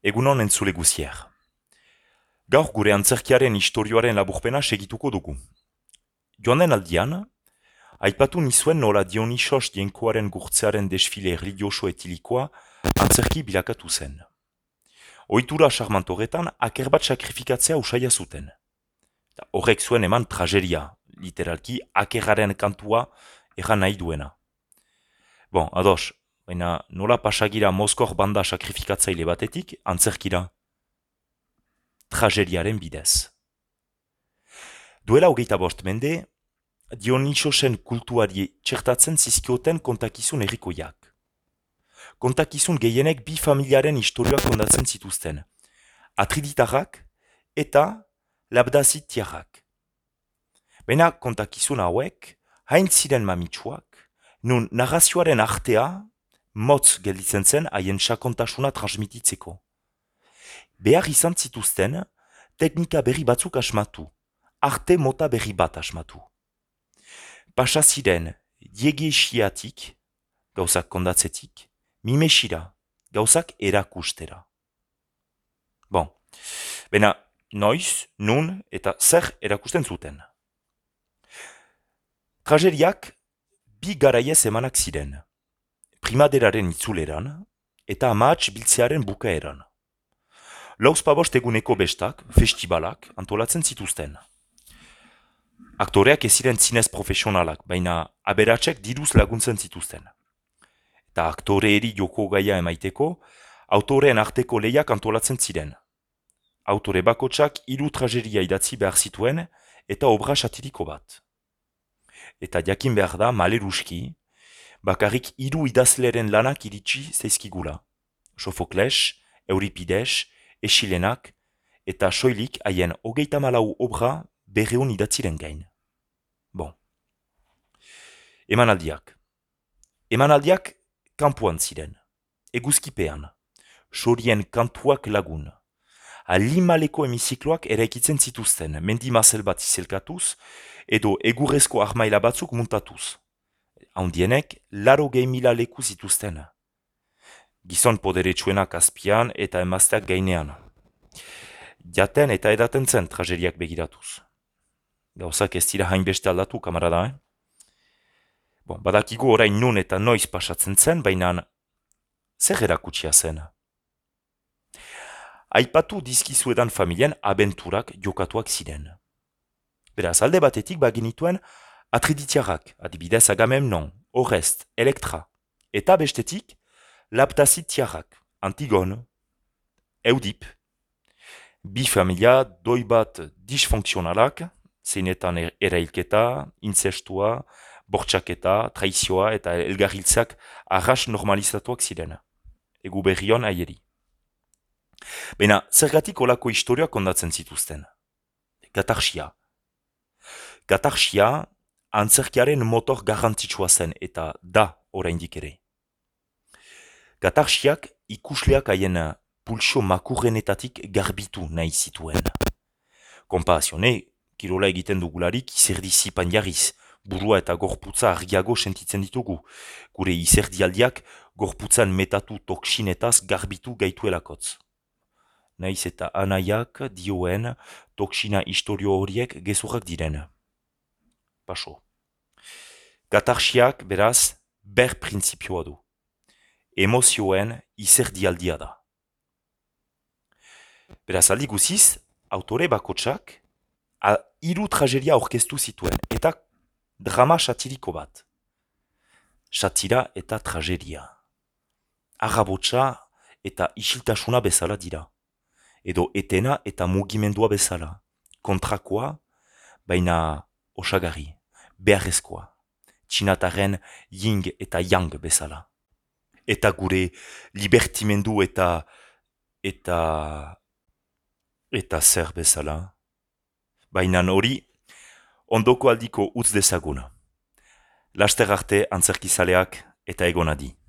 Egunon entzule guzier. Gaur gure antzerkiaren istorioaren laburpena segituko dugu. Joan den aldian, aipatu nizuen nola Dionisos dienkoaren gurtzearen desfile religioso etilikoa antzerki bilakatu zen. Ohitura charmant horretan aker bat sakrifikatzea usaia zuten. Horrek zuen eman tragedia, literalki akerraren kantua erran nahi duena. Bon, ados, baina nola pasagira Moskor banda sakrifikatzaile batetik antzerkira? Tragediaren bidez. Duela 25 mende, Dionisosen kultuari txertatzen zizkioten kontakizun herrikoiak. Kontakizun gehienek bi familiaren historioak kondatzen zituzten. Atriditarrak eta labdazitiarrak. Baina kontakizun hauek, hain ziren mamitsuak, nun narrazioaren artea motz gelditzen zen haien sakontasuna transmititzeko. Behar izan zituzten, teknika berri batzuk asmatu, arte mota berri bat asmatu. Pasa ziren, diegesiatik, gauzak kondatzetik, mimesira, gauzak erakustera. Bon, bena, noiz, nun eta zer erakusten zuten. Tragediak bi garaiez emanak ziren, primaderaren itzuleran eta amats biltzearen bukaeran. Lauzpabost eguneko bestak, festivalak, antolatzen zituzten. Aktoreak ez ziren zinez profesionalak, baina aberatsek diruz laguntzen zituzten. Eta aktoreeri joko gaia emaiteko, autoreen arteko lehiak antolatzen ziren. Autore bakotsak 3 tragedia idatzi behar zituen eta obra satiriko bat. Eta jakin behar da, maleruski, bakarrik 3 idazleren lanak iritsi zaizkigula. Sofokles, Euripides, Esilenak eta soilik haien 34 obra 200 idatziren gain. Bon. Emanaldiak. Emanaldiak kanpoan ziren. Eguzkipean. Sorien kantuak lagun. Alimaleko hemizikloak eraikitzen zituzten, mendi mazel bat izelkatuz, edo egurrezko armaila batzuk muntatuz. Handienek 80.000 leku zituzten. Gizon poderetsuenak azpian eta emazteak gainean. Jaten eta edaten zen tragediak begiratuz. Gauzak ez dira hainbeste aldatu, kamarada, Bon, badakigu orain nun eta noiz pasatzen zen, baina zer erakutsia zen? Aipatu dizkizuedan familien abenturak jokatuak ziren. Beraz, alde batetik bagenituen atriditiarrak, adibidez Agamemnon, Orest, Elektra, eta bestetik labdazitiarrak, Antigon, Eudip, bi familia doi bat disfunksionalak, zeinetan erailketa, incestua, bortxaketa, traizioa eta elgarriltzak arras normalizatuak ziren. Egu berrion aieri. Baina, zergatik olako historioak kondatzen zituzten? Katarsia. Katarsia antzerkiaren motor garrantzitsua zen eta da oraindik ere. Katarsiak ikusleak haien pulsio makurrenetatik garbitu nahi zituen. Konparazione, kirola egiten dugularik izerdi zipan jarriz, burua eta gorputza argiago sentitzen ditugu. Gure izerdialdiak gorputzan metatu toksinetaz garbitu gaituelakotz. Naiz eta anaiak dioen toksina historio horiek gezurrak diren. Paso. Katarsiak beraz ber printzipioa du. Emozioen izerdialdia da. Beraz aldi guziz, autore bakotsak 3 tragedia orkestu zituen eta drama satiriko bat. Satira eta tragedia. Arrabotsa eta isiltasuna bezala dira. Edo etena eta mugimendua bezala. Kontrakoa, baina osagarri, beharrezkoa. Txinataren ying eta yang bezala. Eta gure libertimendu eta zer bezala. Baina hori, ondoko aldiko utz dezaguna. Laster arte antzerkizaleak eta egonadi.